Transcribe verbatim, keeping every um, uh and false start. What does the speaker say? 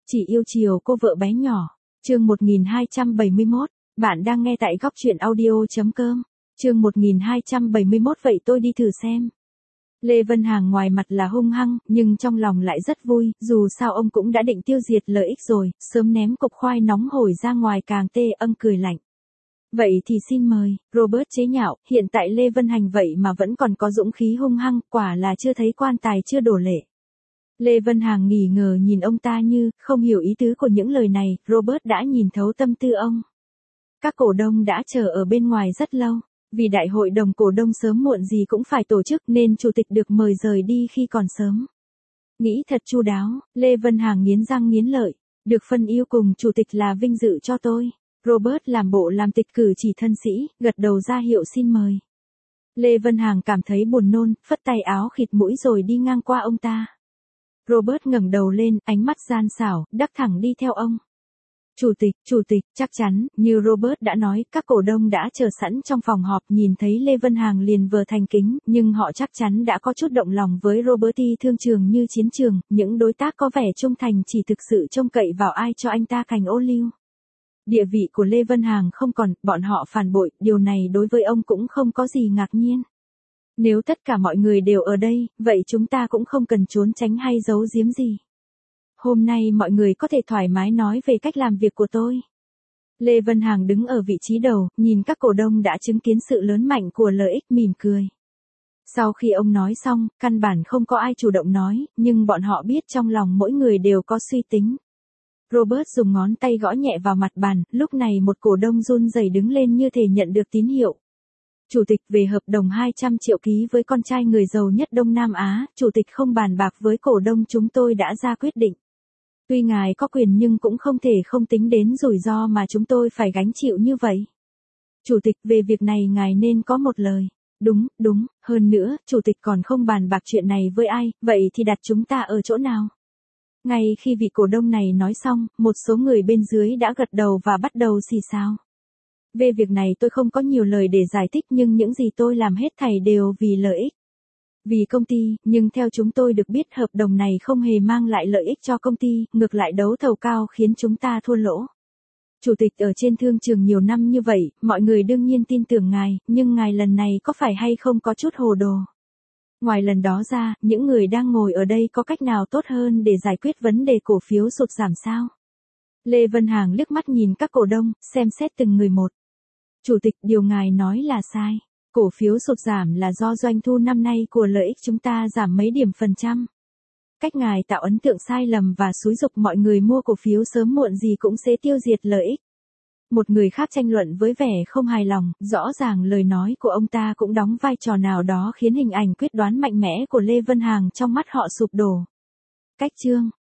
Chỉ yêu chiều cô vợ bé nhỏ. Chương một nghìn hai trăm bảy mươi mốt. Bạn đang nghe tại góc truyện audio chấm com. Chương một nghìn hai trăm bảy mươi mốt vậy tôi đi thử xem. Lê Vân Hàng ngoài mặt là hung hăng, nhưng trong lòng lại rất vui, dù sao ông cũng đã định tiêu diệt lợi ích rồi, sớm ném cục khoai nóng hổi ra ngoài càng tê âng cười lạnh. Vậy thì xin mời, Robert chế nhạo, hiện tại Lê Vân Hành vậy mà vẫn còn có dũng khí hung hăng, quả là chưa thấy quan tài chưa đổ lệ. Lê Vân Hàng nghỉ ngờ nhìn ông ta như, không hiểu ý tứ của những lời này, Robert đã nhìn thấu tâm tư ông. Các cổ đông đã chờ ở bên ngoài rất lâu, vì đại hội đồng cổ đông sớm muộn gì cũng phải tổ chức nên chủ tịch được mời rời đi khi còn sớm. Nghĩ thật chu đáo, Lê Vân Hàng nghiến răng nghiến lợi, được phân ưu cùng chủ tịch là vinh dự cho tôi. Robert làm bộ làm tịch cử chỉ thân sĩ, gật đầu ra hiệu xin mời. Lê Vân Hàng cảm thấy buồn nôn, phất tay áo khịt mũi rồi đi ngang qua ông ta. Robert ngẩng đầu lên, ánh mắt gian xảo, đắc thẳng đi theo ông. Chủ tịch, chủ tịch, chắc chắn, như Robert đã nói, các cổ đông đã chờ sẵn trong phòng họp nhìn thấy Lê Vân Hàng liền vờ thành kính, nhưng họ chắc chắn đã có chút động lòng với Roberti thương trường như chiến trường, những đối tác có vẻ trung thành chỉ thực sự trông cậy vào ai cho anh ta cành ô liu. Địa vị của Lê Vân Hàng không còn, bọn họ phản bội, điều này đối với ông cũng không có gì ngạc nhiên. Nếu tất cả mọi người đều ở đây, vậy chúng ta cũng không cần trốn tránh hay giấu giếm gì. Hôm nay mọi người có thể thoải mái nói về cách làm việc của tôi. Lê Vân Hàng đứng ở vị trí đầu, nhìn các cổ đông đã chứng kiến sự lớn mạnh của lợi ích mỉm cười. Sau khi ông nói xong, căn bản không có ai chủ động nói, nhưng bọn họ biết trong lòng mỗi người đều có suy tính. Robert dùng ngón tay gõ nhẹ vào mặt bàn, lúc này một cổ đông run rẩy đứng lên như thể nhận được tín hiệu. Chủ tịch về hợp đồng hai trăm triệu ký với con trai người giàu nhất Đông Nam Á, chủ tịch không bàn bạc với cổ đông chúng tôi đã ra quyết định. Tuy ngài có quyền nhưng cũng không thể không tính đến rủi ro mà chúng tôi phải gánh chịu như vậy. Chủ tịch về việc này ngài nên có một lời. Đúng, đúng, hơn nữa, chủ tịch còn không bàn bạc chuyện này với ai, vậy thì đặt chúng ta ở chỗ nào? Ngay khi vị cổ đông này nói xong, một số người bên dưới đã gật đầu và bắt đầu xì xào. Về việc này tôi không có nhiều lời để giải thích nhưng những gì tôi làm hết thảy đều vì lợi ích. Vì công ty, nhưng theo chúng tôi được biết hợp đồng này không hề mang lại lợi ích cho công ty, ngược lại đấu thầu cao khiến chúng ta thua lỗ. Chủ tịch ở trên thương trường nhiều năm như vậy, mọi người đương nhiên tin tưởng ngài, nhưng ngài lần này có phải hay không có chút hồ đồ. Ngoài lần đó ra, những người đang ngồi ở đây có cách nào tốt hơn để giải quyết vấn đề cổ phiếu sụt giảm sao? Lê Vân Hàng liếc mắt nhìn các cổ đông, xem xét từng người một. Chủ tịch, điều ngài nói là sai. Cổ phiếu sụt giảm là do doanh thu năm nay của lợi ích chúng ta giảm mấy điểm phần trăm. Cách ngài tạo ấn tượng sai lầm và xúi giục mọi người mua cổ phiếu sớm muộn gì cũng sẽ tiêu diệt lợi ích. Một người khác tranh luận với vẻ không hài lòng, rõ ràng lời nói của ông ta cũng đóng vai trò nào đó khiến hình ảnh quyết đoán mạnh mẽ của Lê Vân Hàng trong mắt họ sụp đổ. Cách chương,